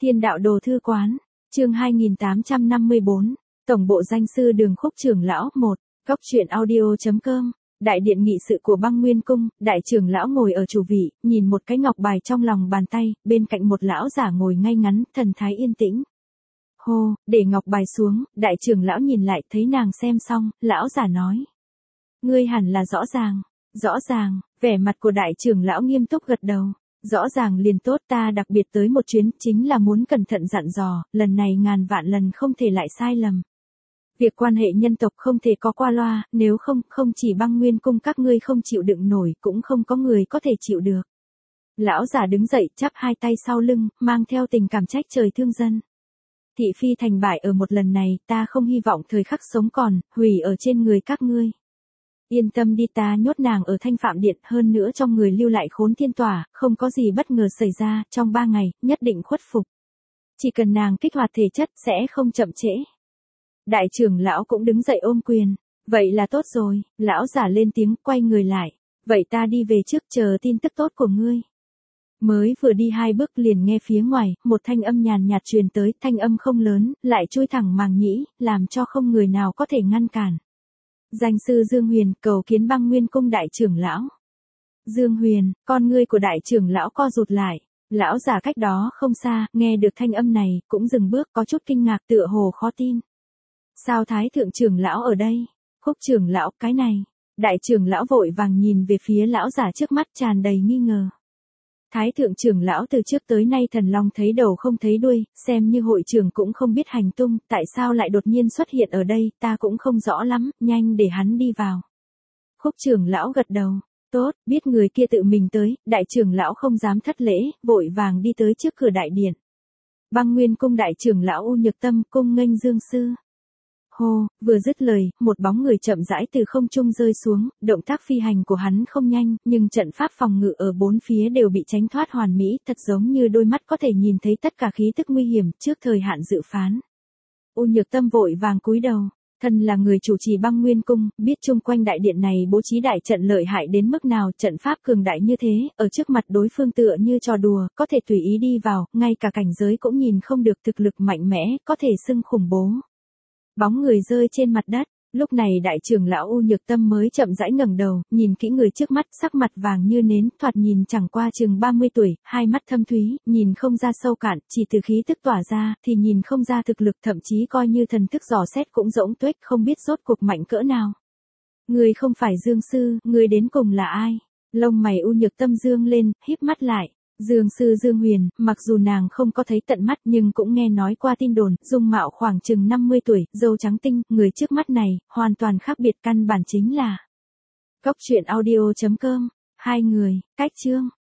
Thiên đạo đồ thư quán, chương 2854, Tổng bộ danh sư Đường Khúc trưởng lão 1, Góc truyện audio.com. Đại điện nghị sự của Băng Nguyên cung, đại trưởng lão ngồi ở chủ vị, nhìn một cái ngọc bài trong lòng bàn tay, bên cạnh một lão giả ngồi ngay ngắn, thần thái yên tĩnh. Hô, để ngọc bài xuống, đại trưởng lão nhìn lại thấy nàng xem xong, lão giả nói. Ngươi hẳn là rõ ràng, vẻ mặt của đại trưởng lão nghiêm túc gật đầu. Rõ ràng liền tốt, ta đặc biệt tới một chuyến, chính là muốn cẩn thận dặn dò, lần này ngàn vạn lần không thể lại sai lầm. Việc quan hệ nhân tộc không thể có qua loa, nếu không chỉ Băng Nguyên cung các ngươi không chịu đựng nổi, cũng không có người có thể chịu được. Lão giả đứng dậy, chắp hai tay sau lưng, mang theo tình cảm trách trời thương dân. Thị phi thành bại ở một lần này, ta không hy vọng thời khắc sống còn, hủy ở trên người các ngươi. Yên tâm đi, ta nhốt nàng ở Thanh Phạm Điện, hơn nữa trong người lưu lại Khốn Thiên Tỏa, không có gì bất ngờ xảy ra, trong 3 ngày, nhất định khuất phục. Chỉ cần nàng kích hoạt thể chất, sẽ không chậm trễ. Đại trưởng lão cũng đứng dậy ôm quyền. Vậy là tốt rồi, lão giả lên tiếng, quay người lại. Vậy ta đi về trước, chờ tin tức tốt của ngươi. Mới vừa đi 2 bước liền nghe phía ngoài, một thanh âm nhàn nhạt truyền tới, thanh âm không lớn, lại chui thẳng màng nhĩ, làm cho không người nào có thể ngăn cản. Danh sư Dương Huyền, cầu kiến Băng Nguyên cung đại trưởng lão. Dương Huyền, con ngươi của đại trưởng lão co rụt lại. Lão giả cách đó không xa, nghe được thanh âm này, cũng dừng bước, có chút kinh ngạc, tựa hồ khó tin. Sao thái thượng trưởng lão ở đây? Khúc trưởng lão, cái này. Đại trưởng lão vội vàng nhìn về phía lão giả trước mắt, tràn đầy nghi ngờ. Thái thượng trưởng lão từ trước tới nay thần long thấy đầu không thấy đuôi, xem như hội trưởng cũng không biết hành tung, tại sao lại đột nhiên xuất hiện ở đây, ta cũng không rõ lắm, nhanh để hắn đi vào. Khúc trưởng lão gật đầu, tốt, biết người kia tự mình tới, đại trưởng lão không dám thất lễ, vội vàng đi tới trước cửa đại điện. Băng Nguyên cung đại trưởng lão U Nhược Tâm cung nghênh Dương sư. Hô, vừa dứt lời, một bóng người chậm rãi từ không trung rơi xuống, động tác phi hành của hắn không nhanh, nhưng trận pháp phòng ngự ở bốn phía đều bị tránh thoát hoàn mỹ, thật giống như đôi mắt có thể nhìn thấy tất cả khí tức nguy hiểm trước thời hạn dự phán. U Nhược Tâm vội vàng cúi đầu, thân là người chủ trì Băng Nguyên cung, biết chung quanh đại điện này bố trí đại trận lợi hại đến mức nào, trận pháp cường đại như thế, ở trước mặt đối phương tựa như trò đùa, có thể tùy ý đi vào, ngay cả cảnh giới cũng nhìn không được, thực lực mạnh mẽ, có thể xưng khủng bố. Bóng người rơi trên mặt đất, lúc này đại trưởng lão U Nhược Tâm mới chậm rãi ngẩng đầu, nhìn kỹ người trước mắt, sắc mặt vàng như nến, thoạt nhìn chẳng qua chừng 30 tuổi, hai mắt thâm thúy, nhìn không ra sâu cạn, chỉ từ khí tức tỏa ra, thì nhìn không ra thực lực, thậm chí coi như thần thức dò xét cũng rỗng tuếch, không biết rốt cuộc mạnh cỡ nào. Người không phải Dương sư, người đến cùng là ai? Lông mày U Nhược Tâm dương lên, híp mắt lại. Dương sư Dương Huyền, mặc dù nàng không có thấy tận mắt nhưng cũng nghe nói qua tin đồn, dung mạo khoảng chừng 50 tuổi, râu trắng tinh, người trước mắt này, hoàn toàn khác biệt, căn bản chính là. Góc truyện audio.com, hai người, cách chương.